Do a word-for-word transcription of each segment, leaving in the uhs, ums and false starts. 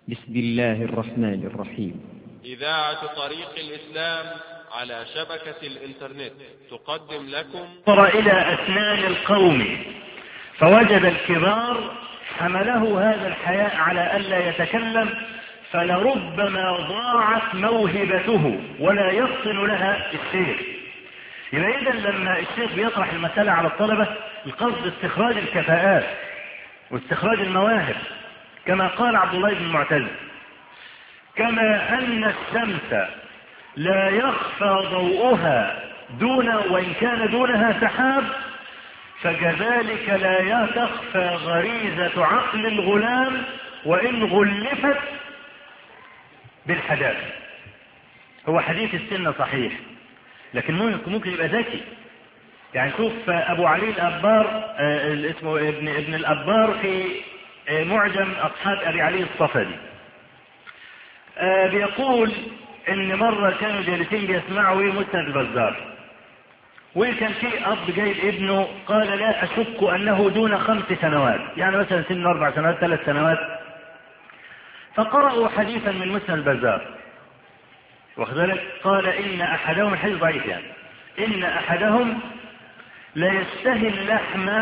بسم الله الرحمن الرحيم. إذاعة طريق الإسلام على شبكة الإنترنت تقدم لكم. نظر إلى أسنان القوم فوجد الكبار حمله هذا الحياء على ألا يتكلم، فلربما ضاعت موهبته ولا يفطن لها الشيخ. يبقى إذن لما الشيخ بيطرح المسألة على الطلبة القصد استخراج الكفاءات واستخراج المواهب، كما قال عبد الله بن المعتز: كما أن الشمس لا يخفى ضوءها دون وإن كان دونها سحاب، فكذلك لا تخفى غريزة عقل الغلام وإن غلفت بالحداثة. هو حديث السن صحيح، لكن ممكن يبقى ذكي. يعني شوف أبو علي الأبار، اسمه ابن ابن الأبار في معجم أصحاب أبي علي الصفدي، بيقول إن مرة كانوا جالسين بيسمعوا مسند البزار، وكان في أب جايب ابنه قال: لا أشك أنه دون خمس سنوات، يعني مثلا سن أربع سنوات ثلاث سنوات. فقرأوا حديثا من مسند البزار، وكذلك قال: إن أحدهم، الحديث ضعيف يعني، إن أحدهم لا يشتهي اللحم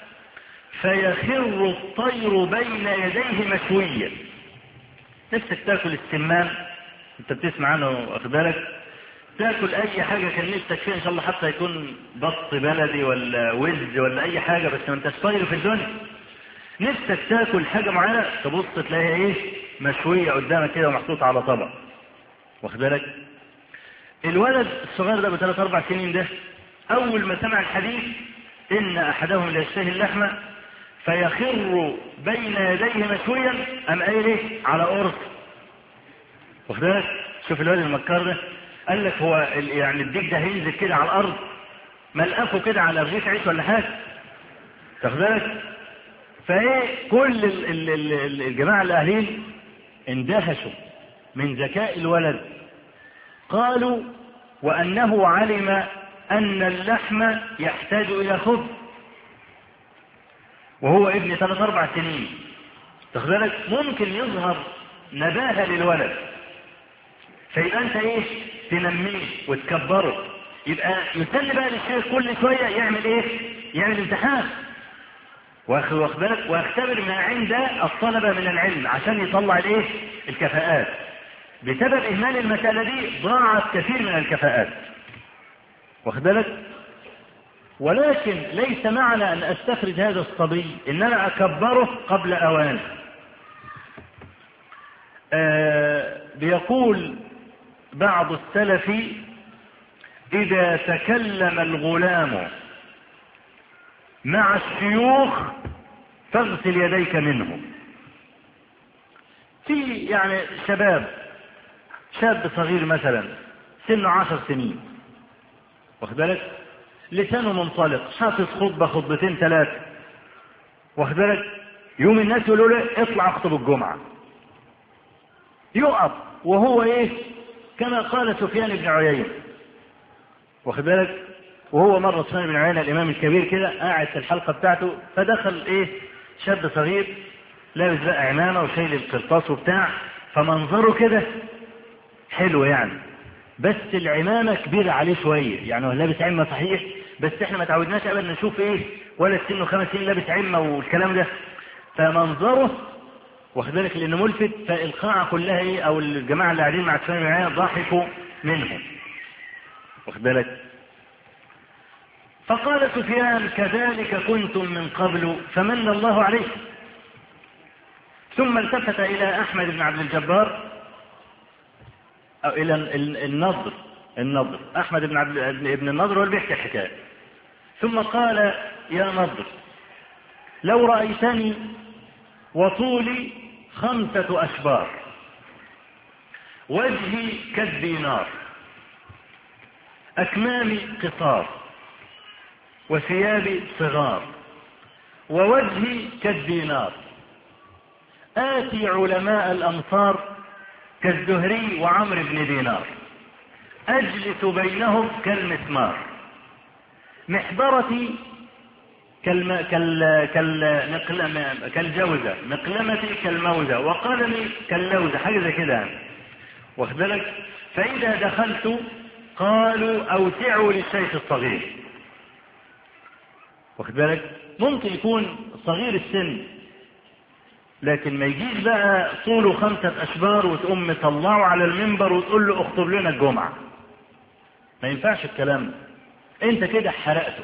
فيخر الطير بين يديه مشويا. نفسك تاكل السمان، انت بتسمع عنه واخد بالك، تاكل اي حاجه كان نفسك فيها، ان شاء الله حتى يكون بط بلدي ولا وز ولا اي حاجه، بس ما انتش طاير في الدنيا. نفسك تاكل حاجه معينه، تبص تلاقيها ايه؟ مشويه قدامك كده ومحطوطه على طبق، واخد بالك. الولد الصغير ده بثلاث اربع سنين ده، اول ما سمع الحديث ان احدهم لا يشتهي اللحم فيخر بين يديه مشويا، ام قايل ايه؟ على قرص، واخد بالك. شوف الولد المكار ده، قال لك هو يعني الديك ده هينزل كده على الارض ملقفه كده على رغيف عيش ولا حاجه، واخد بالك. فايه كل ال ال ال الجماعه الاهلين اندهشوا من ذكاء الولد، قالوا: وانه علم ان اللحم يحتاج الى خبز وهو ابن ثلاث اربع سنين، واخد بالك. ممكن يظهر نباهه للولد، فيبقى انت ايه؟ تنميه وتكبره. يبقى مستني بقى للشيخ كل شويه يعمل ايه؟ يعمل امتحان، واخد بالك، ويختبر ما عند الطلبه من العلم عشان يطلع الايه؟ الكفاءات. بسبب اهمال المساله دي ضاعت كثير من الكفاءات، واخد بالك. ولكن ليس معنى ان استخرج هذا الصبي ان انا اكبره قبل اوان. آه بيقول بعض السلف: اذا تكلم الغلام مع الشيوخ فاغسل يديك منه. في يعني شباب، شاب صغير مثلا سنه عشر سنين، واخد بالك، لسانه منطلق، حافظ خطبه خطبتين ثلاثه، واخد بالك. يوم الناس يقولوا له: اطلع اخطب الجمعه، يقف وهو ايه؟ كما قال سفيان بن عيينة، واخد بالك. وهو مرة سفيان بن عيينة الامام الكبير كده قاعد في الحلقة بتاعته، فدخل ايه؟ شاب صغير لابس بقى عمامة وشايل القرطاس وبتاع، فمنظره كده حلو يعني، بس العمامة كبيرة عليه شوية، يعني هو لابس عمة صحيح، بس احنا ما تعودناش ابدا نشوف ايه ولا سنه خمس سنين لابس عمة والكلام ده، فمنظره واخد بالك لانه ملفت، فالقاعة كلها ايه؟ او الجماعة اللي قاعدين مع سفيان بن عيينة ضحكوا منه، واخد بالك. فقال سفيان: كذلك كنتم من قبل فمن الله عليكم. ثم التفت الى احمد بن عبد الجبار، او الى النضر النضر احمد بن عبد ابن النضر، هو اللي بيحكي الحكايه. ثم قال: يا نضر، لو رايتني وطولي خمسه اشبار، وجهي كالدينار، اكمامي قصار، وثيابي صغار، ووجهي كالدينار، آتي علماء الأمصار كالزهري وعمر بن دينار، أجلس بينهم كالمسمار، محبرتي كالم... كال... كالمقلمة كالجوزة، مقلمتي كالموزة، وقلمي كاللوزة، حاجة زي كده يعني. واخد بالك؟ فإذا دخلت قالوا أوسعوا للشيخ الصغير. واخد بالك؟ ممكن يكون صغير السن لكن ما يجيش بقى طوله خمسة أشبار وتقوم مطلعه على المنبر وتقول له اخطب لنا الجمعة. ما ينفعش الكلام ده، انت كده حرقته.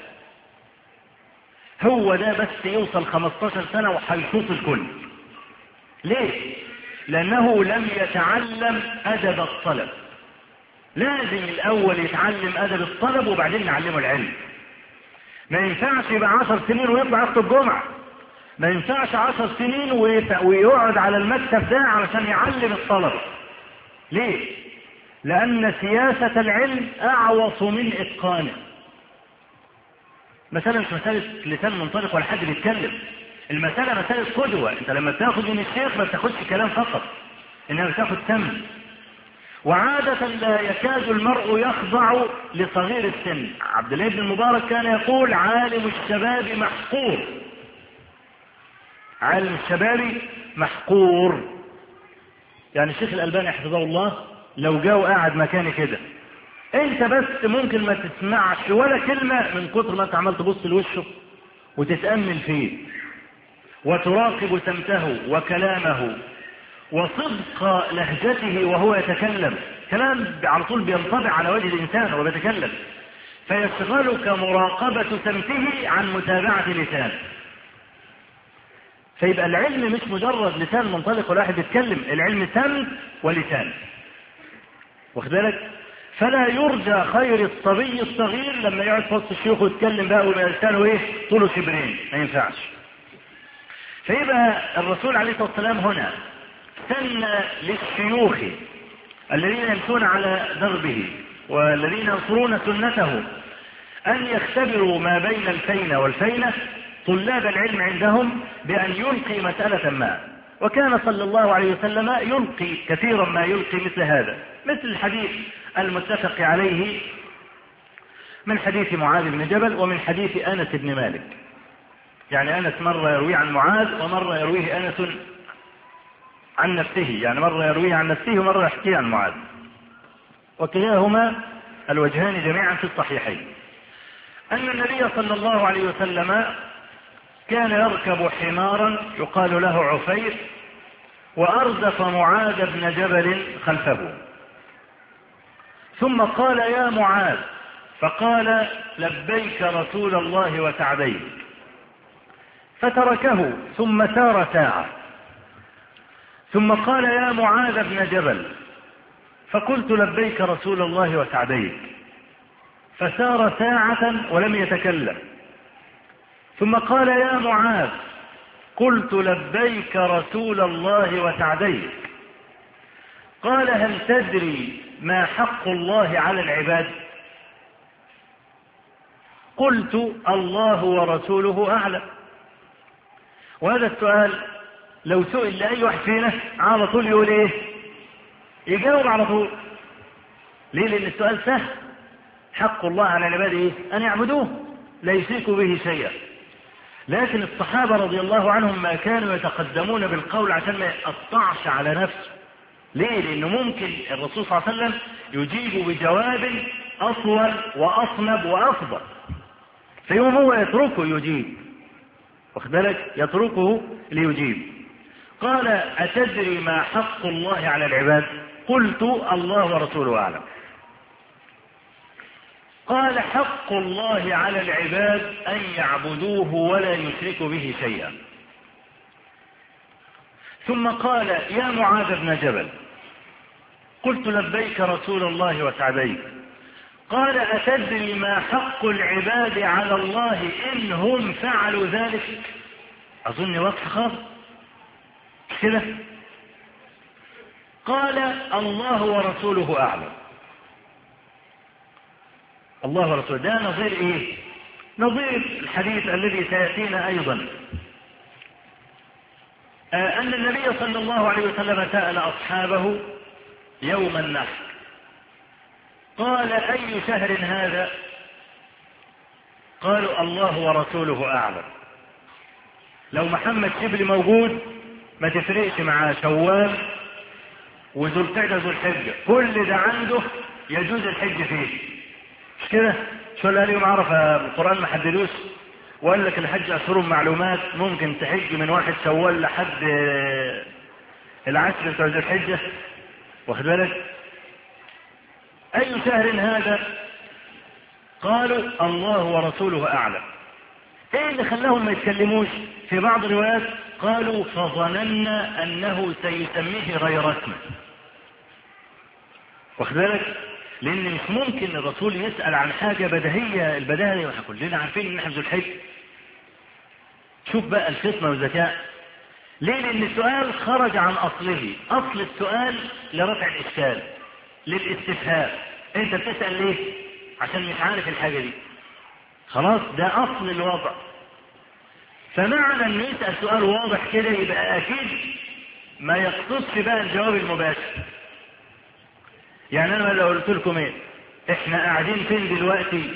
هو ده بس يوصل خمستاشر سنة وهيشوط الكل. ليه؟ لأنه لم يتعلم أدب الطلب. لازم الأول يتعلم أدب الطلب وبعدين نعلمه العلم. ما ينفعش يبقى عشر سنين ويطلع يخطب جمعة. ما ينفعش عشر سنين ويقعد على المكتب ده علشان يعلم الطلبة. ليه؟ لأن سياسة العلم أعوص من إتقانه. مسألة مش مسألة لسان منطلق ولا حد بيتكلم، المسألة مسألة قدوة. انت لما تاخد من الشيخ ما بتاخدش كلام فقط، انما بتاخد سم. وعادة لا يكاد المرء يخضع لصغير السن. عبد الله بن المبارك كان يقول عالم الشباب محقور. عالم الشباب محقور. يعني الشيخ الألباني حفظه الله لو جاء وقاعد مكاني كده انت بس ممكن ما تسمعش ولا كلمة من كتر ما انت عمال تبص لوشه وتتأمل فيه وتراقب سمته وكلامه وصدق لهجته وهو يتكلم. كلام على طول بينطبع على وجه الإنسان وهو بيتكلم، فيشغلك مراقبة سمته عن متابعة لسانه. فيبقى العلم مش مجرد لسان منطلق ولا واحد يتكلم، العلم سمت ولسان. واخد بالك؟ فلا يرجى خير الصبي الصغير لما يقعد في وسط الشيوخ ويتكلم بقى ويبقى لسانه ايه؟ طوله شبرين، ما ينفعش. فيبقى الرسول عليه الصلاه والسلام هنا سن للشيوخ الذين يمشون على دربه والذين ينصرون سنته ان يختبروا ما بين الفينة والفينة طلاب العلم عندهم بان يلقي مسألة ما. وكان صلى الله عليه وسلم يلقي كثيرا ما يلقي مثل هذا، مثل الحديث المتفق عليه من حديث معاذ بن جبل ومن حديث أنس بن مالك. يعني أنس مرة يرويه عن معاذ ومرة يرويه أنس عن نفسه، يعني مرة يرويه عن نفسه ومرة يحكيه عن معاذ، وكلاهما الوجهان جميعا في الصحيحين. أن النبي صلى الله عليه وسلم كان يركب حمارا يقال له عفير وأردف معاذ بن جبل خلفه، ثم قال يا معاذ، فقال لبيك رسول الله وسعديك، فتركه ثم سار ساعة، ثم قال يا معاذ بن جبل، فقلت لبيك رسول الله وسعديك، فسار ساعة ولم يتكلم، ثم قال يا معاذ، قلت لبيك رسول الله وسعديك، قال هل تدري ما حق الله على العباد؟ قلت الله ورسوله أعلم. وهذا السؤال لو سئل لأي واحد فينا على طول يقول ايه؟ يجاوب على طول. ليه؟ لأن السؤال سهل. حق الله على العباد ايه؟ أن يعبدوه لا يشركوا به شيئا. لكن الصحابة رضي الله عنهم ما كانوا يتقدمون بالقول عشان ما يقطعش على نفسه. ليه؟ لأنه ممكن الرسول صلى الله عليه وسلم يجيب بجواب أطول وأصنب وأفضل، فيوم هو يتركه يجيب. واخد بالك؟ يتركه ليجيب. قال أتدري ما حق الله على العباد؟ قلت الله ورسوله أعلم. قال حق الله على العباد أن يعبدوه ولا يشركوا به شيئا. ثم قال يا معاذ بن جبل، قلت لبيك رسول الله وسعديك، قال أتدري ما حق العباد على الله إن هم فعلوا ذلك؟ أظن واضح خالص كده. قال الله ورسوله أعلم. الله ورسوله ده نظير إيه؟ نظير الحديث الذي سيأتينا أيضا، آه أن النبي صلى الله عليه وسلم سأل أصحابه يوم النحر قال أي شهر هذا؟ قالوا الله ورسوله أعلم. لو محمد شبلي موجود ما تفرقش مع شوال وذو القعدة ذو الحجة، كل ده عنده يجوز الحج فيه، مش كده؟ شو اللي اليوم عرف القرآن ما حددوش وقال لك الحج أشهر معلومات، ممكن تحج من واحد شوال لحد العشر بتاع ذو الحجة، واخد بالك؟ أي شهر هذا؟ قالوا الله ورسوله أعلم. ايه اللي خلاهم ما يتكلموش؟ في بعض الروايات قالوا فظننا أنه سيسميه غير اسمه، واخد بالك؟ لأن مش ممكن الرسول يسأل عن حاجة بديهية، البداهة واحنا كلنا عارفين إن احنا ذو الحج. شوف بقى الفطنة والذكاء. ليه؟ لأن السؤال خرج عن أصله، أصل السؤال لرفع الإشكال، للاستفهام. أنت بتسأل ليه؟ عشان مش عارف الحاجة دي. خلاص ده أصل الوضع. فمعنى إنه يسأل سؤال واضح كده يبقى أكيد ما يقصدش بقى الجواب المباشر. يعني أنا لو قلت لكم إيه؟ إحنا قاعدين فين دلوقتي؟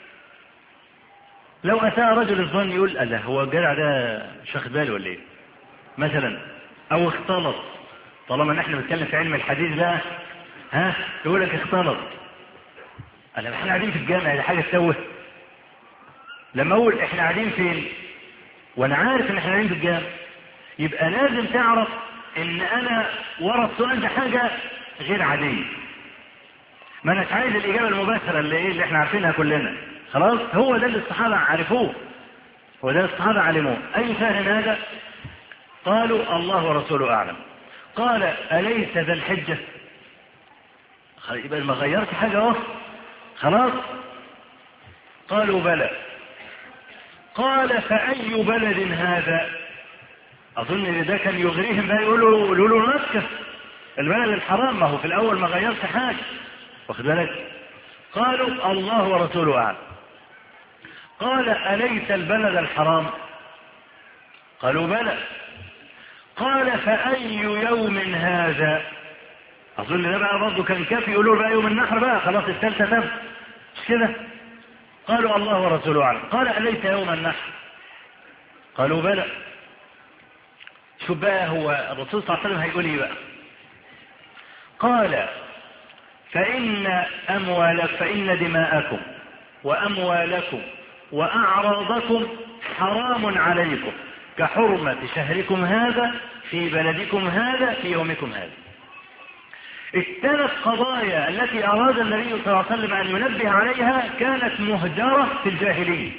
لو أتى رجل الظن يقول الله هو الجدع ده مش واخد باله ولا إيه؟ مثلا، أو اختلط، طالما نحن بنتكلم في علم الحديث بقى، ها يقول لك اختلط. أنا إحنا قاعدين في الجامع، دي حاجة تسوه. لما أقول إحنا قاعدين فين؟ وأنا عارف إن إحنا قاعدين في الجامع، يبقى لازم تعرف إن أنا ورا السؤال ده حاجة غير عادية. ما أناش عايز الإجابة المباشرة اللي إيه اللي إحنا عارفينها كلنا. خلاص هو ده اللي الصحابة عرفوه، هو ده اللي الصحابة علموه. أي شهر هذا؟ قالوا الله ورسوله أعلم. قال أليس ذا الحجة؟ يبقى ما غيرت حاجة أهو، خلاص. قالوا بلى. قال فأي بلد هذا؟ أظن إن ده كان يغريهم بقى، يقولوا يقولوا مكة البلد الحرام، ما هو في الأول ما غيرت حاجة، واخد بالك؟ قالوا الله ورسوله أعلم. قال أليس البلد الحرام؟ قالوا بلى. قال فأي يوم هذا؟ أظن ده بقى برضه كان كافي يقولوا بقى يوم النحر بقى، خلاص الثالثة تم، مش كده؟ قالوا الله ورسوله أعلم. قال أليس يوم النحر؟ قالوا بلى. شوف بقى هو الرسول صلى الله عليه وسلم هيقول ايه بقى؟ قال فإن أموالك فإن دماءكم وأموالكم وأعراضكم حرام عليكم كحرمة شهركم هذا في بلدكم هذا في يومكم هذا. الثلاث قضايا التي أراد النبي صلى الله عليه وسلم أن ينبه عليها كانت مهجرة في الجاهلية.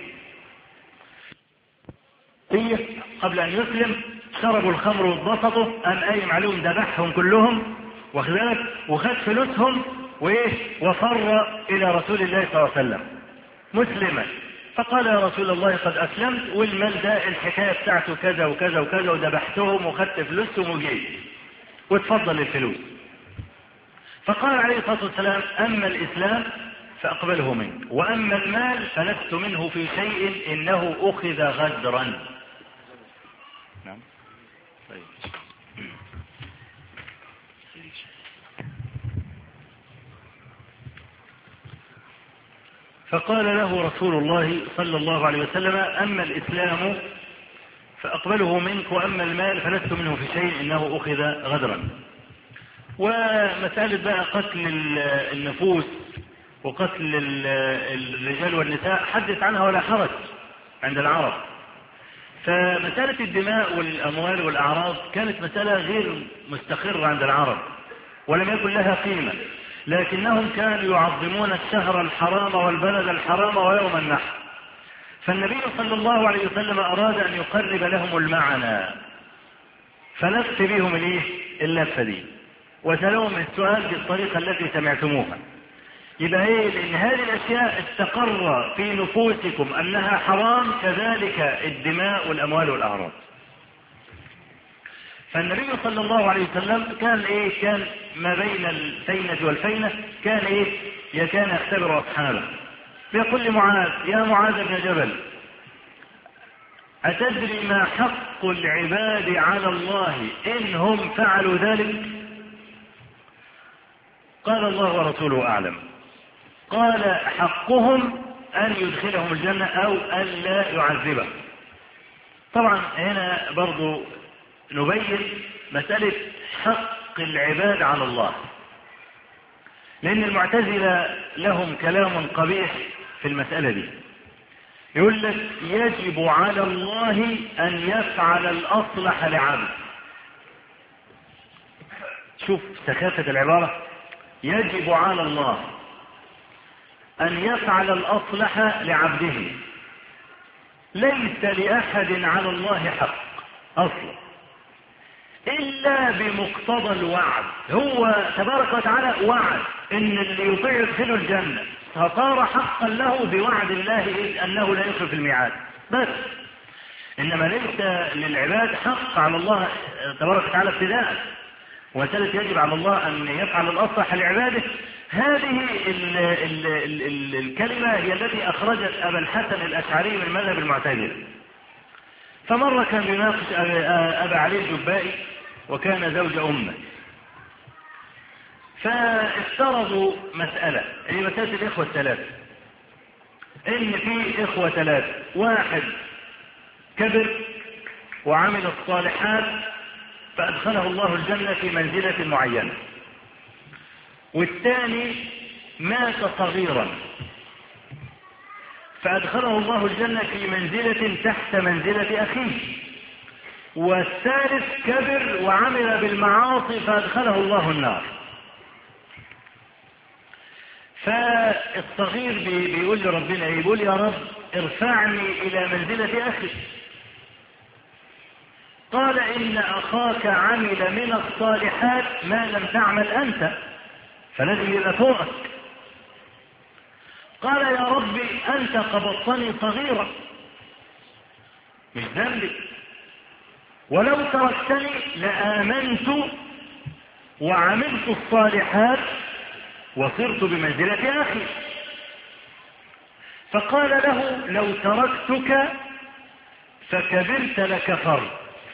قبل أن يسلم شربوا الخمر واتبسطوا، أم أي معلوم ذبحهم كلهم، واخد بالك، وخد فلوسهم وإيه وفر إلى رسول الله صلى الله عليه وسلم مسلما. فقال يا رسول الله قد أسلمت، والمال ده الحكاية بتاعته كذا وكذا وكذا، وذبحتهم وخدت فلوسهم وجيت وتفضل الفلوس. فقال عليه الصلاة والسلام أما الإسلام فأقبله منك، وأما المال فلست منه في شيء إنه أخذ غدرا. نعم. طيب. فقال له رسول الله صلى الله عليه وسلم أما الإسلام فأقبله منك، وأما المال فلست منه في شيء إنه أخذ غدرا. ومسألة بقى قتل النفوس وقتل الرجال والنساء حدث عنها ولا حرج عند العرب. فمسألة الدماء والأموال والأعراض كانت مسألة غير مستقرة عند العرب ولم يكن لها قيمة، لكنهم كانوا يعظمون الشهر الحرام والبلد الحرام ويوم النحر. فالنبي صلى الله عليه وسلم أراد أن يقرب لهم المعنى، فلف بهم الايه اللفة دي وسألهم السؤال بالطريقة التي سمعتموها. يبقى ايه؟ لأن هذه الأشياء استقر في نفوسكم أنها حرام، كذلك الدماء والأموال والأعراض. فالنبي صلى الله عليه وسلم كان ايه؟ كان ما بين الفينة والفينة كان ايه؟ كان يختبر أصحابه. فيقول لمعاذ يا معاذ بن جبل أتدري ما حق العباد على الله إن هم فعلوا ذلك؟ قال الله ورسوله أعلم. قال حقهم أن يدخلهم الجنة أو أن لا يعذبهم. طبعا هنا برضو نبين مسألة حق العباد على الله، لأن المعتزلة لهم كلام قبيح في المسألة دي. يقول لك يجب على الله أن يفعل الأصلح لعبد. شوف سخافة العبارة، يجب على الله أن يفعل الأصلح لعبده، ليس لأحد على الله حق أصلا إلا بمقتضى الوعد. هو تبارك وتعالى وعد إن اللي يطيع يدخله الجنة، فصار حقا له بوعد الله أنه لا يخلف الميعاد بس. إنما ليس للعباد حق على الله تبارك وتعالى ابتداء. وثالث يجب على الله أن يفعل الأصلح لعباده. هذه ال ال ال ال الكلمة هي التي أخرجت أبا الحسن الأشعري من مذهب المعتزلة. فمرة كان يناقش أبا علي الجبائي وكان زوج أمه، فافترضوا مسألة، هي مسألة الإخوة الثلاثة، إن في إخوة ثلاثة، واحد كبر وعمل الصالحات فأدخله الله الجنة في منزلة معينة، والثاني مات صغيرا فأدخله الله الجنة في منزلة تحت منزلة أخيه، والثالث كبر وعمل بالمعاصي فأدخله الله النار. فالصغير بيقول لربنا، يقول يا رب ارفعني إلى منزلة أخي. قال إن أخاك عمل من الصالحات ما لم تعمل أنت، فلازم يبقى فوقك. قال يا رب أنت قبضتني صغيرا، مش ذنبي، ولو تركتني لآمنت وعملت الصالحات وصرت بمنزلة أخي. فقال له لو تركتك فكبرت لكفرت،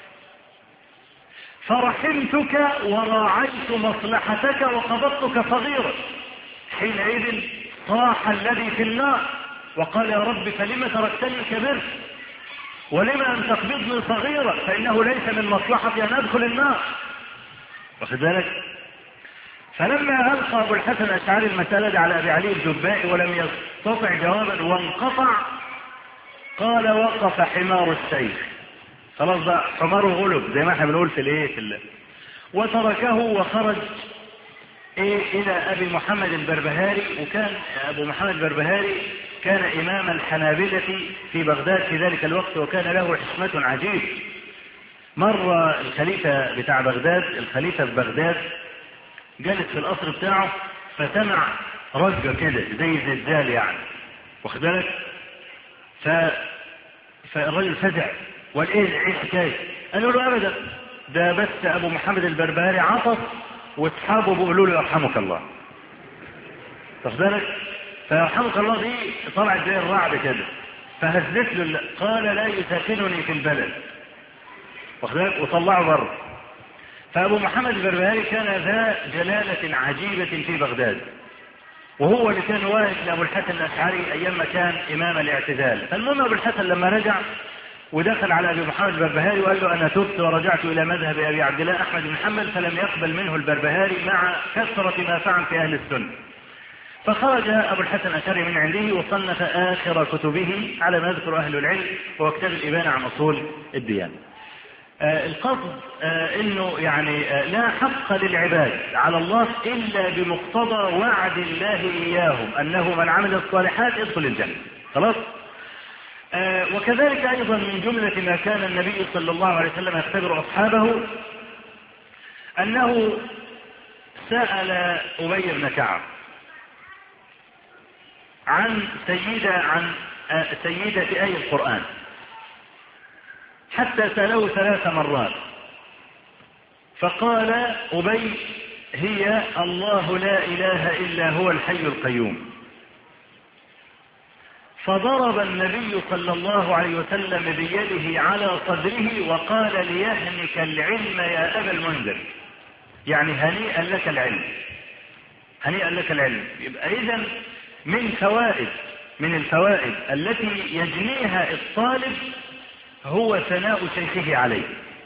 فرحمتك وراعيت مصلحتك وقبضتك صغيرا. حينئذ صاح الذي في النار وقال يا رب فلما تركتني كبرت، ولما أن تقبضني صغيرا، فإنه ليس من مصلحتي أن أدخل النار. واخد بالك؟ فلما ألقى أبو الحسن الأشعري المسألة على أبي علي الجبائي ولم يستطع جوابا وانقطع، قال وقف حمار السيف، خلاص بقى حماره غلب زي ما احنا بنقول في الايه في الله، وتركه وخرج إيه الى ابي محمد البربهاري. وكان ابو محمد البربهاري كان امام الحنابلة في بغداد في ذلك الوقت، وكان له حشمة عجيب. مرة الخليفة بتاع بغداد، الخليفة في بغداد جالس في القصر بتاعه، فسمع رجة كده زي زلزال يعني، واخد بالك؟ ف فالرجل فزع، وقال ايه ايه الحكايه؟ قالوا له ابدا، ده بس ابو محمد البربهاري عطس واصحابه بيقولوا له يرحمك الله. واخد بالك؟ فيرحمك الله دي طلعت زي الرعد كده، فهزت له، قال لا يساكنني في البلد، واخد بالك؟ وطلعه بره. فابو محمد البربهاري كان ذا جلاله عجيبه في بغداد، وهو اللي كان واقف لابو الحسن الاشعري ايام ما كان امام الاعتزال. فالمهم ابو الحسن لما رجع ودخل على ابي محمد البربهاري وقال له انا تبت ورجعت الى مذهب ابي عبد الله احمد بن حنبل، فلم يقبل منه البربهاري مع كثره ما فعل في اهل السنه. فخرج ابو الحسن الاشعري من عنده وصنف اخر كتبه على ما يذكر اهل العلم، وهو كتاب الابانه عن اصول الديانه. آه القصد آه انه يعني آه لا حق للعباد على الله الا بمقتضى وعد الله اياهم انه من عمل الصالحات يدخل الجنه. خلاص؟ آه وكذلك ايضا من جمله ما كان النبي صلى الله عليه وسلم يختبر اصحابه انه سال ابي بن كعب عن سيده عن آه سيده اي القران، حتى سأله ثلاث مرات، فقال أبي هي الله لا إله إلا هو الحي القيوم. فضرب النبي صلى الله عليه وسلم بيده على صدره وقال ليهنك العلم يا أبا المنذر، يعني هنيئا لك العلم، هنيئا لك العلم. يبقى إذن من فوائد من الفوائد التي يجنيها الطالب هو ثناء شيخه عليه.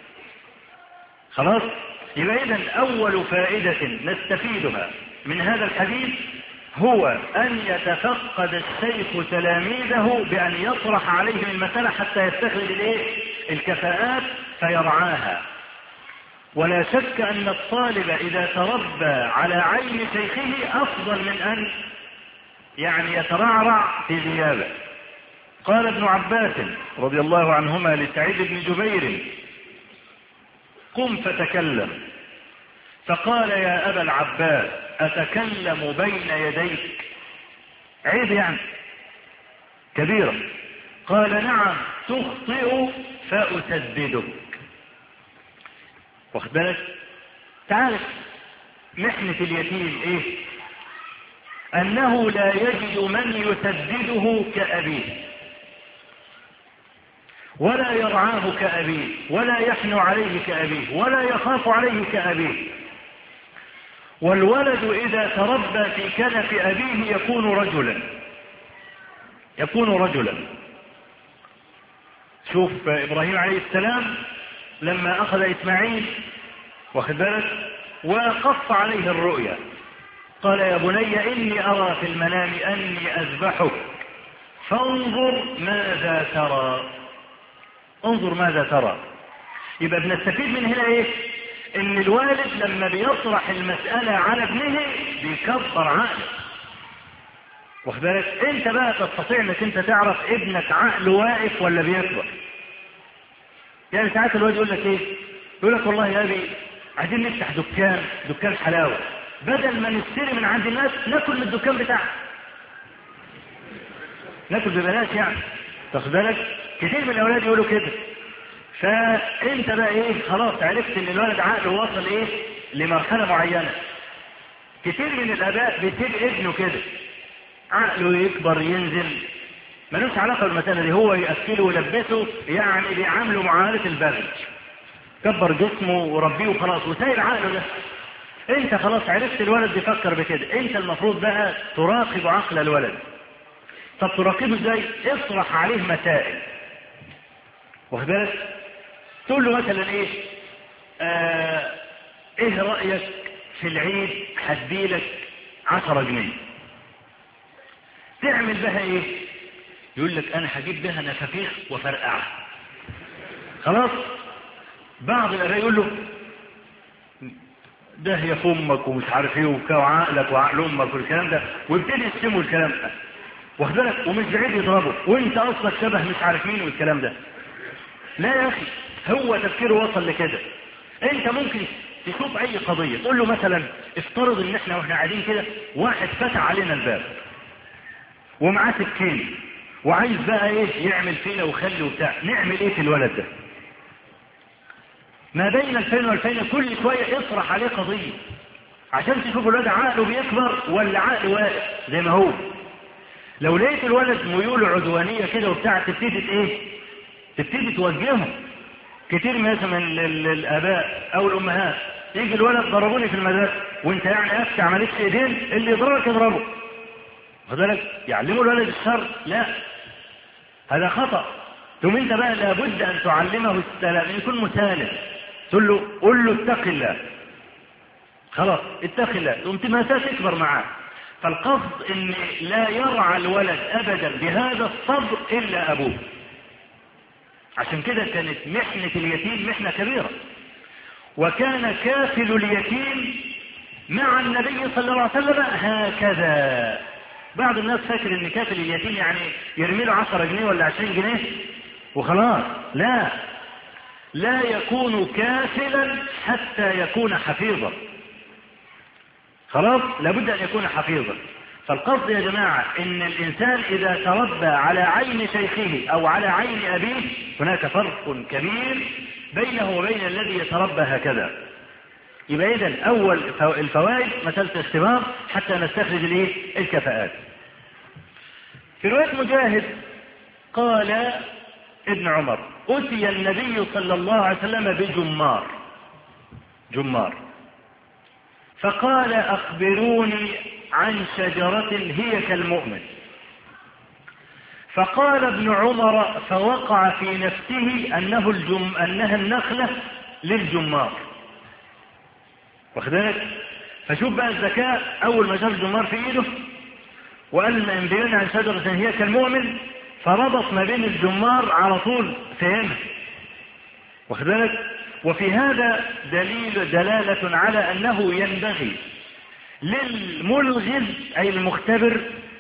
خلاص؟ يبقى إذن أول فائدة نستفيدها من هذا الحديث هو أن يتفقد الشيخ تلاميذه بأن يطرح عليهم المسألة حتى يستخرج الإيه؟ الكفاءات فيرعاها. ولا شك أن الطالب إذا تربى على عين شيخه أفضل من أن يعني يترعرع في غيابه. قال ابن عباس رضي الله عنهما لسعيد بن جبير: قم فتكلم. فقال: يا أبا العباس أتكلم بين يديك؟ عيب يعني كبيرة. قال: نعم تخطئ فأسددك. واخد بالك؟ تعرف محنة اليتيم ايه؟ أنه لا يجد من يسدده كأبيه، ولا يرعاه كأبيه، ولا يحنو عليه كأبيه، ولا يخاف عليه كأبيه. والولد إذا تربى في كنف أبيه يكون رجلا يكون رجلا شوف إبراهيم عليه السلام لما أخذ إسماعيل واخد بالك وقص عليه الرؤيا، قال: يا بني إني أرى في المنام أني أذبحك فانظر ماذا ترى. انظر ماذا ترى. يبقى بنستفيد من هنا ايه؟ ان الوالد لما بيطرح المسألة على ابنه بيكبر عقله. واخد بالك؟ انت بقى تستطيع انك انت تعرف ابنك عقله واقف ولا بيكبر. يعني ساعات الوالد يقول لك ايه؟ يقول لك: والله يا ابي عايزين نفتح دكان دكان حلاوة، بدل ما نشتري من عند الناس ناكل من الدكان بتاعك، ناكل ببلاش يعني. واخد بالك؟ كتير من الاولاد يقولوا كده. فانت بقى ايه؟ خلاص عرفت ان الولد عقله وصل ايه؟ لمرحله معينه. كتير من الاباء بيسيب ابنه كده عقله يكبر ينزل، ملوش علاقه بالمساله دي، هو ياكله ويلبسه، يعني بيعامله معامله البغي، كبر جسمه وربيه وخلاص وسايب عقله ده. انت خلاص عرفت الولد بيفكر بكده، انت المفروض بقى تراقب عقل الولد. طب تراقبه ازاي؟ اطرح عليه مسائل. واخد بالك؟ تقول له مثلا ايه؟ آه ايه رأيك في العيد هديلك عشرة جنيه، تعمل بها ايه؟ يقول لك: انا هجيب بها نفافيخ وفرقعها. خلاص؟ بعض الاباء يقول له: ده هي فمك ومش عارف ايه وعقلك وعقل امك والكلام ده، ويبتدي يسموا الكلام ده. واخد بالك؟ ومش بعيد يضربه، وانت اصلك شبه مش عارف مين والكلام ده. لا يا اخي، هو تفكيره وصل لكده. انت ممكن تشوف اي قضية تقول له مثلا: افترض ان احنا واحنا قاعدين كده واحد فتح علينا الباب ومعاه سكين وعايز بقى ايه يعمل فينا وخلي وبتاع، نعمل ايه في الولد ده؟ ما بين الفين والفين كل شوية اطرح عليه قضية عشان تشوف الولد عقله بيكبر ولا عقله واقف زي ما هو. لو لقيت الولد ميول عدوانية كده وبتاع تبتدي ايه؟ تبتدي توجهه. كتير مثلا الاباء او الامهات يجي الولد: ضربوني في المدرسة، وانت يعني افتح مالكش ايدين، اللي يضربك يضربه. واخد بالك؟ يعلموا الولد الشر؟ لا، هذا خطأ. ثم انت بقى لابد ان تعلمه السلام، يكون مسالم. تقول له: قل له اتق الله. خلاص اتق الله، الامتماسات تكبر معاه. فالقصد ان لا يرعى الولد ابدا بهذا الصبر الا ابوه. عشان كده كانت محنة اليتيم محنة كبيرة، وكان كافل اليتيم مع النبي صلى الله عليه وسلم هكذا. بعض الناس فاكر ان كافل اليتيم يعني يرمي له عشرة جنيه ولا عشرين جنيه وخلاص. لا، لا يكون كافلا حتى يكون حفيظا. خلاص؟ لابد ان يكون حفيظا. فالقصد يا جماعة ان الانسان اذا تربى على عين شيخه او على عين ابيه هناك فرق كبير بينه وبين الذي يتربى هكذا. يبقى اذن اول الفوائد مسألة الاختبار حتى نستخرج الايه؟ الكفاءات. في رواية مجاهد قال ابن عمر: أتي النبي صلى الله عليه وسلم بجمار جمار فقال: أخبروني عن شجرة هي كالمؤمن. فقال ابن عمر فوقع في نفسه أنه الجم أنها النخلة للجمار. واخدلك؟ فشوف بقى الذكاء، أول ما شاف الجمار في إيده وقال ما ينبغينا عن شجرة هي كالمؤمن، فربط ما بين الجمار على طول فهمها. واخدلك؟ وفي هذا دليل دلالة على أنه ينبغي للملغز أي المختبر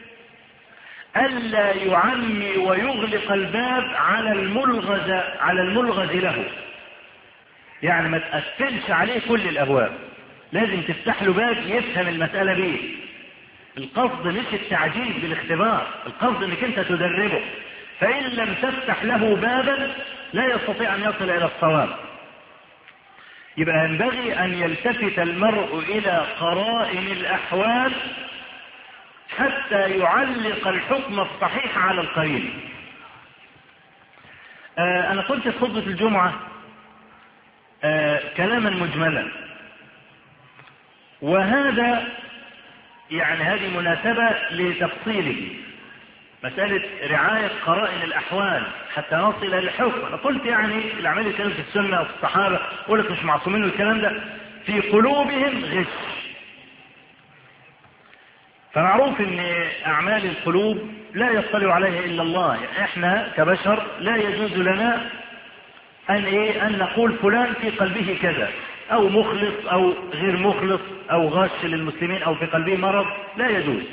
ألا يعمي ويغلق الباب على الملغز على الملغز له. يعني ما تقفلش عليه كل الأبواب، لازم تفتح له باب يفهم المسألة بيه. القصد مش التعجيز بالاختبار، القصد انك انت تدربه، فإن لم تفتح له بابا لا يستطيع أن يصل إلى الصواب. يبقى ينبغي أن يلتفت المرء إلى قرائن الأحوال حتى يعلق الحكم الصحيح على القرين. آه أنا قلت في خطبة الجمعة آه كلاما مجملا، وهذا يعني هذه مناسبة لتفصيله، مسألة رعاية قرائن الأحوال حتى نصل إلى الحكم. أنا قلت يعني العمل كانوا في السنة وفي الصحابة قلت مش معصومين والكلام ده، في قلوبهم غش. فمعروف ان اعمال القلوب لا يطلع عليها الا الله. يعني احنا كبشر لا يجوز لنا ان ايه ان نقول فلان في قلبه كذا، او مخلص او غير مخلص، او غش للمسلمين، او في قلبه مرض، لا يجوز.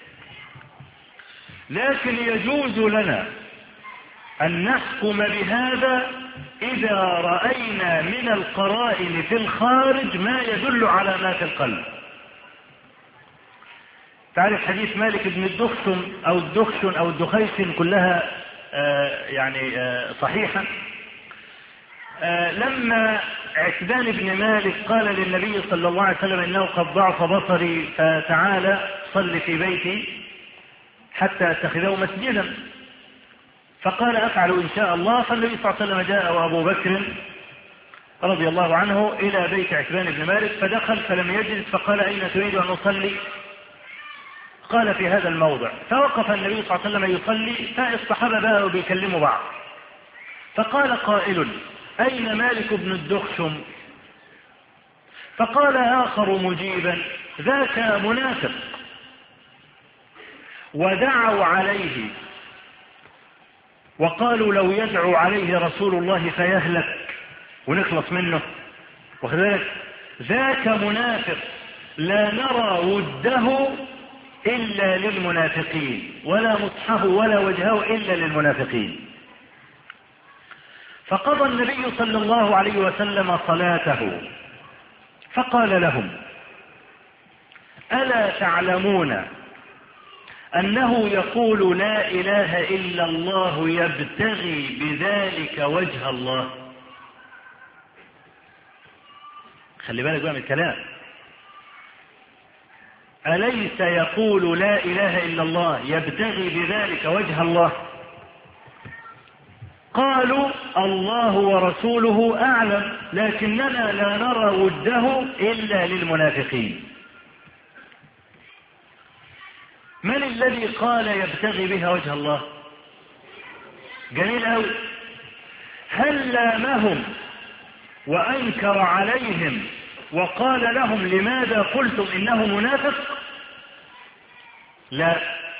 لكن يجوز لنا ان نحكم بهذا اذا رأينا من القرائن في الخارج ما يدل على ما في القلب. تعرف حديث مالك بن الدخشم او الدخشن او الدخيشن كلها آه يعني آه صحيحة. آه لما عتبان بن مالك قال للنبي صلى الله عليه وسلم انه قد ضعف بصري فتعالى صل في بيتي حتى اتخذه مسجدا، فقال افعل ان شاء الله. فالنبي صلى الله عليه وسلم جاء وابو بكر رضي الله عنه الى بيت عتبان بن مالك فدخل فلم يجلس، فقال اين تريد ان اصلي؟ قال في هذا الموضع. فوقف النبي صلى الله عليه وسلم يصلي، فالصحابة بقوا بيكلموا بعض، فقال قائل أين مالك بن الدخشم؟ فقال آخر مجيبا ذاك منافق. ودعوا عليه وقالوا لو يدعو عليه رسول الله فيهلك ونخلص منه. وكذلك ذاك منافق لا نرى وده إلا للمنافقين، ولا مصحه ولا وجهه إلا للمنافقين. فقضى النبي صلى الله عليه وسلم صلاته فقال لهم ألا تعلمون أنه يقول لا إله إلا الله يبتغي بذلك وجه الله؟ خلي بالك بقى من الكلام. أليس يقول لا إله إلا الله يبتغي بذلك وجه الله؟ قالوا الله ورسوله أعلم، لكننا لا نرى وده إلا للمنافقين. من الذي قال يبتغي بها وجه الله؟ جميل أوي. هل لامهم وأنكر عليهم وقال لهم لماذا قلتم إنه منافق؟ لا،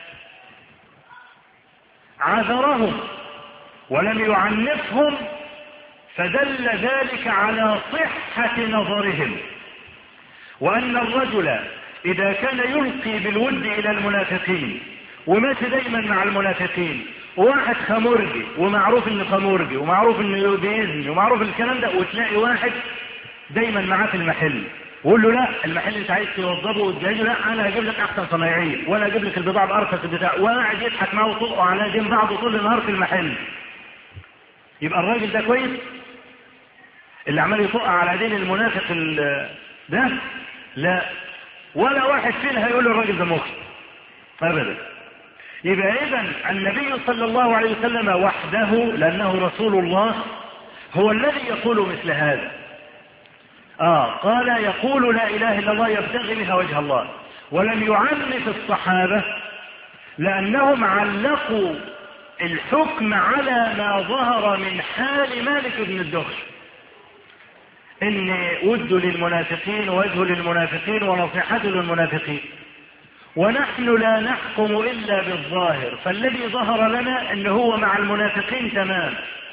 عذرهم ولم يعنفهم، فدل ذلك على صحة نظرهم، وأن الرجل إذا كان يلقي بالود إلى المنافقين وماشي دايما مع المنافقين، وواحد خمرجي ومعروف انه خمرجي ومعروف انه بيزني ومعروف الكلام ده، وتلاقي واحد دايما معاه في المحل وقول له لا المحل انت عايز توظفه وتجهزه، لا انا هجيب لك احسن صنايعيه ولا هجيب لك البضاعه بارخص البتاع، وقاعد يضحك معاه وطقه على جنب بعضه طول النهار في المحل، يبقى الراجل ده كويس؟ اللي عمال يطق على دين المنافق ده لا، ولا واحد فينا هيقول له الراجل ده مخطئ ابدا. يبقى اذا النبي صلى الله عليه وسلم وحده، لانه رسول الله، هو الذي يقول مثل هذا. اه قال يقول لا اله الا الله يبتغي بها وجه الله، ولم يعنف الصحابه لانهم علقوا الحكم على ما ظهر من حال مالك بن الدخش، ان وده للمنافقين ووجهه للمنافقين ونصيحته للمنافقين، ونحن لا نحكم الا بالظاهر، فالذي ظهر لنا ان هو مع المنافقين تمام.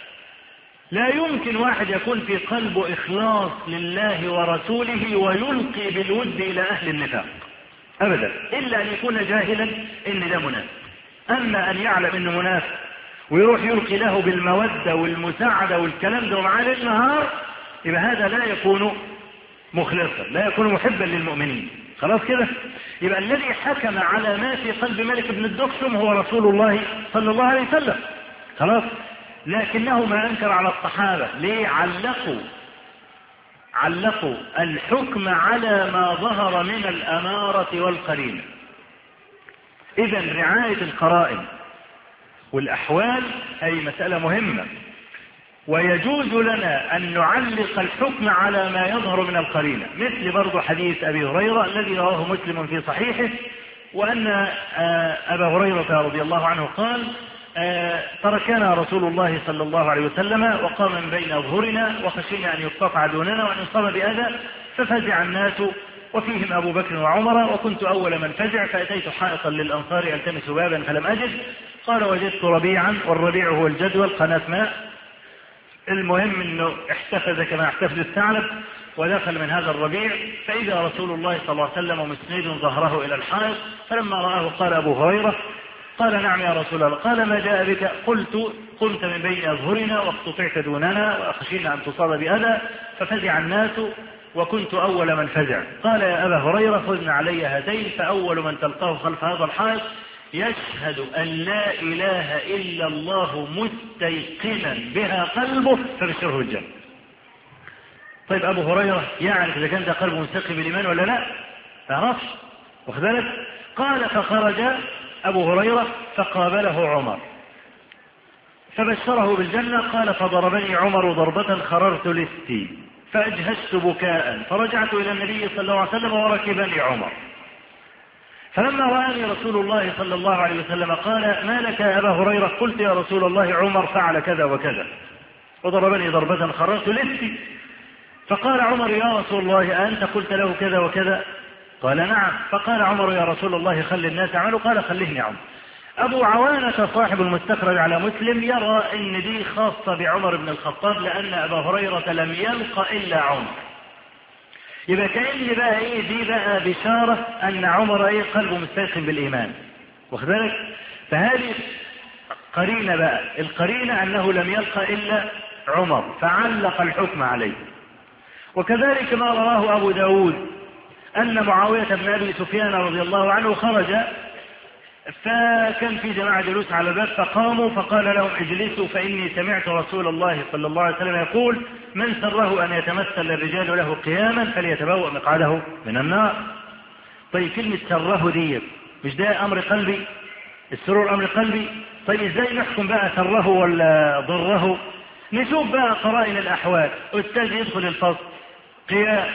لا يمكن واحد يكون في قلبه اخلاص لله ورسوله ويلقي بالود الى اهل النفاق ابدا، الا ان يكون جاهلا ان ده منافق. اما ان يعلم انه منافق ويروح يلقي له بالمودة والمساعدة والكلام ده ومعاه ليل نهار، يبقى هذا لا يكون مخلصا، لا يكون محبا للمؤمنين. خلاص كده؟ يبقى الذي حكم على ما في قلب مالك بن الدخشم هو رسول الله صلى الله عليه وسلم. خلاص؟ لكنه ما انكر على الصحابة. ليه؟ علقوا علقوا الحكم على ما ظهر من الأمارة والقرينة. إذا رعاية القرائن والأحوال أي مسألة مهمة، ويجوز لنا أن نعلق الحكم على ما يظهر من القرينة، مثل برضو حديث أبي هريرة الذي رواه مسلم في صحيحه، وأن أبا هريرة رضي الله عنه قال: تركنا رسول الله صلى الله عليه وسلم وقام من بين أظهرنا وخشينا أن يقطع دوننا وأن يصاب بأذى، ففزع الناس وفيهم أبو بكر وعمر، وكنت أول من فزع، فأتيت حائطا للأنصار ألتمس بابا فلم أجد، قال: وجدت ربيعا، والربيع هو الجدول، قناة ماء. المهم أنه احتفز كما احتفز الثعلب، ودخل من هذا الربيع، فإذا رسول الله صلى الله عليه وسلم مسند ظهره إلى الحائط، فلما رآه قال أبو هريرة: قال: نعم يا رسول الله. قال: ما جاء بك؟ قلت: قمت من بين أظهرنا واقتطعت دوننا وخشينا أن تصاب بأذى، ففزع الناس وكنت أول من فزع. قال: يا أبا هريرة خذنا علي هاتين، فأول من تلقاه خلف هذا الحائط يشهد أن لا إله إلا الله مستيقنا بها قلبه فبشره الجنة. طيب أبو هريرة يعرف إذا كان ده قلبه مستيقن بالإيمان ولا لا؟ تعرفش، واخد بالك؟ قال: فخرج أبو هريرة فقابله عمر فبشره بالجنة. قال: فضربني عمر ضربة خررت لستي فأجهزت بكاء، فرجعت إلى النبي صلى الله عليه وسلم وركبني عمر، فلما رآني رسول الله صلى الله عليه وسلم قال: ما لك يا أبا هريرة؟ قلت: يا رسول الله عمر فعل كذا وكذا وضربني ضربة خررت لستي. فقال عمر: يا رسول الله أنت قلت له كذا وكذا؟ قال: نعم. فقال عمر: يا رسول الله خل الناس عملوا. قال: خليني عمر. أبو عوانة صاحب المستخرج على مسلم يرى أن دي خاصة بعمر بن الخطاب، لأن أبا هريرة لم يلق إلا عمر. يبقى كأن بقى إيه دي بقى بشارة أن عمر إيه قلبه مستيقن بالإيمان، واخد بالك؟ فهذه قرينة بقى، القرينة أنه لم يلق إلا عمر فعلق الحكم عليه. وكذلك ما رواه أبو داود أن معاوية بن أبي سفيان رضي الله عنه خرج، فكان في جماعة جلوس على الباب، فقاموا فقال لهم: اجلسوا فإني سمعت رسول الله صلى الله عليه وسلم يقول: من سره أن يتمثل الرجال له قياما فليتبوأ مقعده من النار. طيب كلمة سره دي مش ده أمر قلبي؟ السرور أمر قلبي. طيب ازاي نحكم بقى سره ولا ضره؟ نشوف بقى قرائن الأحوال. أستاذ يدخل الفصل قيام،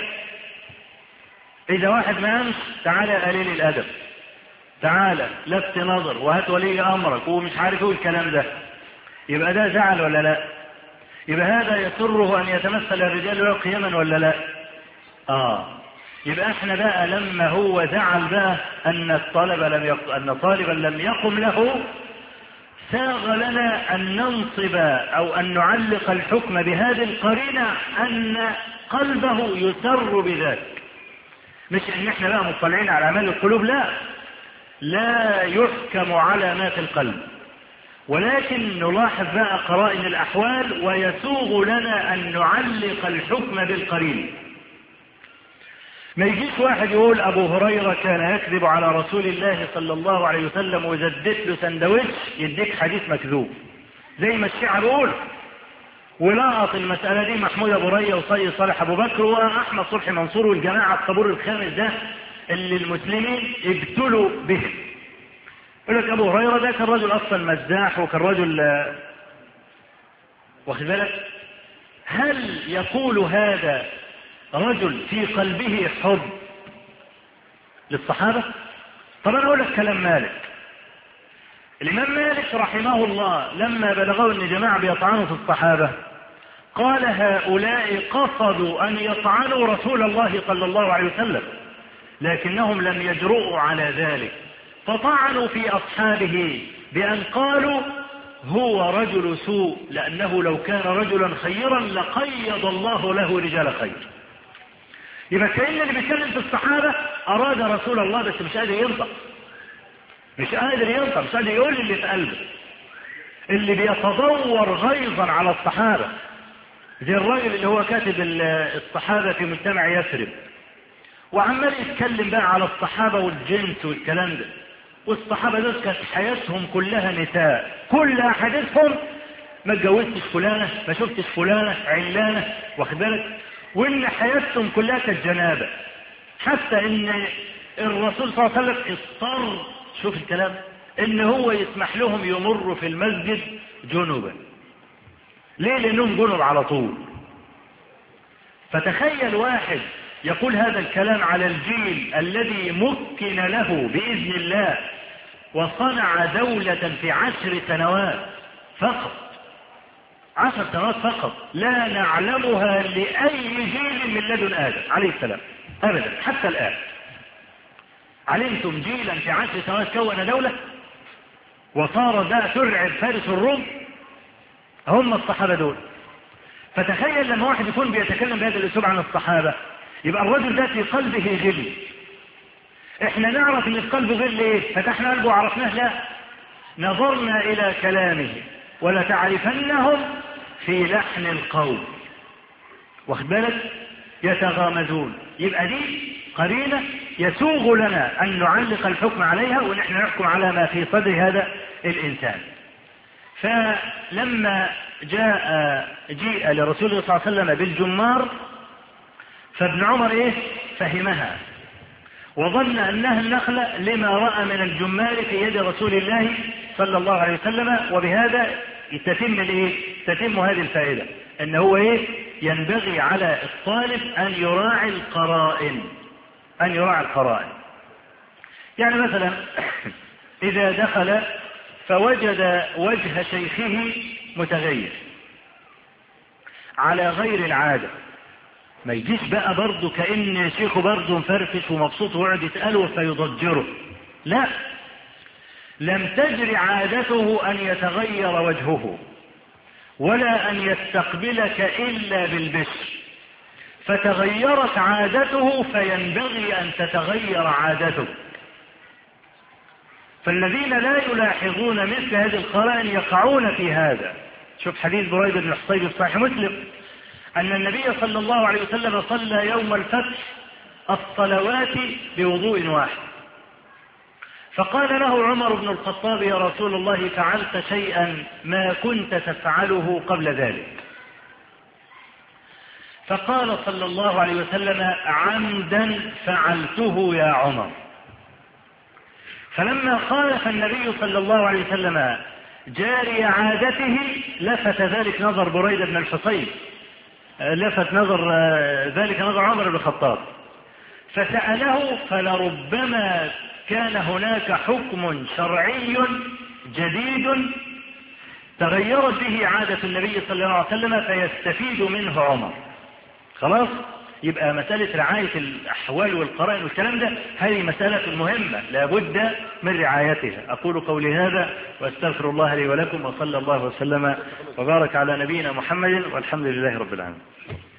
إذا واحد ما أمس تعالى قليل الأدب، تعالى لفت نظر وهات ولي أمرك ومش عارف ايه الكلام ده، يبقى ده زعل ولا لا؟ يبقى هذا يسره أن يتمثل الرجال له قياما ولا لا؟ آه يبقى احنا بقى لما هو زعل بقى أن الطالب لم يق... أن طالبا لم يقم له، ساغ لنا أن ننصب أو أن نعلق الحكم بهذه القرينة أن قلبه يسر بذلك، مش ان احنا بقى مطلعين على اعمال القلوب، لا لا يحكم على ما في القلب، ولكن نلاحظ بقى قرائن الأحوال ويسوغ لنا أن نعلق الحكم بالقرين. ما يجيش واحد يقول أبو هريرة كان يكذب على رسول الله صلى الله عليه وسلم وزدت له سندويتش يديك حديث مكذوب زي ما الشيعة بيقول، ولاقط المسألة دي محمود أبو ريا وصي صالح أبو بكر وأحمد صبحي منصور والجماعة الطابور الخامس ده اللي المسلمين ابتلوا به. يقول لك أبو هريرة ده كان رجل أصلا مزاح وكان رجل واخد بالك. هل يقول هذا رجل في قلبه حب للصحابة؟ طب أنا أقول لك كلام مالك. الإمام مالك رحمه الله لما بلغوا أن جماعة بيطعنوا في الصحابة قال هؤلاء قصدوا أن يطعنوا رسول الله صلى الله عليه وسلم لكنهم لم يجرؤوا على ذلك، فطعنوا في أصحابه بأن قالوا هو رجل سوء، لأنه لو كان رجلا خيرا لقيض الله له رجال خير. يبقى كأن اللي بيتكلم في الصحابة أراد رسول الله بس مش قادر ينطق، مش قادر ينطق، مش قادر يقول اللي في قلبه، اللي بيتضور غيظا على الصحابة زي الراجل اللي هو كاتب الصحابة في مجتمع يثرب وعمال يتكلم بقى على الصحابة والجنس والكلام ده، والصحابة دول كانت حياتهم كلها نساء، كل حديثهم ما اتجوزتش فلانة، ما شفتش فلانة علانة، واخد بالك، وان حياتهم كلها كانت جنابة، حتى ان الرسول صلى الله عليه وسلم اضطر، شوف الكلام، ان هو يسمح لهم يمروا في المسجد جنوبا. ليه؟ لانهم جنوب على طول. فتخيل واحد يقول هذا الكلام على الجيل الذي مكن له بإذن الله وصنع دولة في عشر سنوات فقط، عشر سنوات فقط، لا نعلمها لأي جيل من لدن آدم عليه السلام أبدا حتى الآن. علمتم جيلا في عشر سنوات كون دولة وصار ذا ترعب فارس الروم؟ هم الصحابة دول. فتخيل لما واحد يكون بيتكلم بهذا الأسلوب عن الصحابة، يبقى الرجل ده في قلبه غل. احنا نعرف ان في قلبه غل ايه؟ فتحنا قلبه وعرفناه؟ لا، نظرنا الى كلامه ولتعرفنهم في لحن القول، واخد بالك، يتغامزون. يبقى دي قرينة يسوغ لنا ان نعلق الحكم عليها ونحن نحكم على ما في صدر هذا الانسان. فلما جاء جيء لرسول الله صلى الله عليه وسلم بالجمار، فابن عمر ايه فهمها وظن انها النخلة لما رأى من الجمار في يد رسول الله صلى الله عليه وسلم، وبهذا تتم الايه تتم هذه الفائدة، ان هو ايه ينبغي على الطالب ان يراعي القرائن، ان يراعي القرائن. يعني مثلا اذا دخل فوجد وجه شيخه متغير على غير العادة، ما يجيش بقى برضه كأن شيخه برضه مفرفش ومبسوط وقعد يتقاله فيضجره، لا، لم تجري عادته أن يتغير وجهه ولا أن يستقبلك إلا بالبشر، فتغيرت عادته فينبغي أن تتغير عادته. فالذين لا يلاحظون مثل هذه القرائن يقعون في هذا. شوف حديث بريدة بن الحصيب في صحيح مسلم أن النبي صلى الله عليه وسلم صلى يوم الفتح الصلوات بوضوء واحد، فقال له عمر بن الخطاب يا رسول الله فعلت شيئا ما كنت تفعله قبل ذلك، فقال صلى الله عليه وسلم عمدا فعلته يا عمر. فلما خالف النبي صلى الله عليه وسلم جاري عادته لفت ذلك نظر بريدة بن الحصيب، لفت نظر ذلك نظر عمر بن الخطاب، فسأله فلربما كان هناك حكم شرعي جديد تغيرت به عادة النبي صلى الله عليه وسلم فيستفيد منه عمر. خلاص، يبقى مسألة رعاية الأحوال والقرائن والكلام ده هذه مسألة مهمة لابد من رعايتها. أقول قولي هذا وأستغفر الله لي ولكم، وصلى الله وسلم وبارك على نبينا محمد، والحمد لله رب العالمين.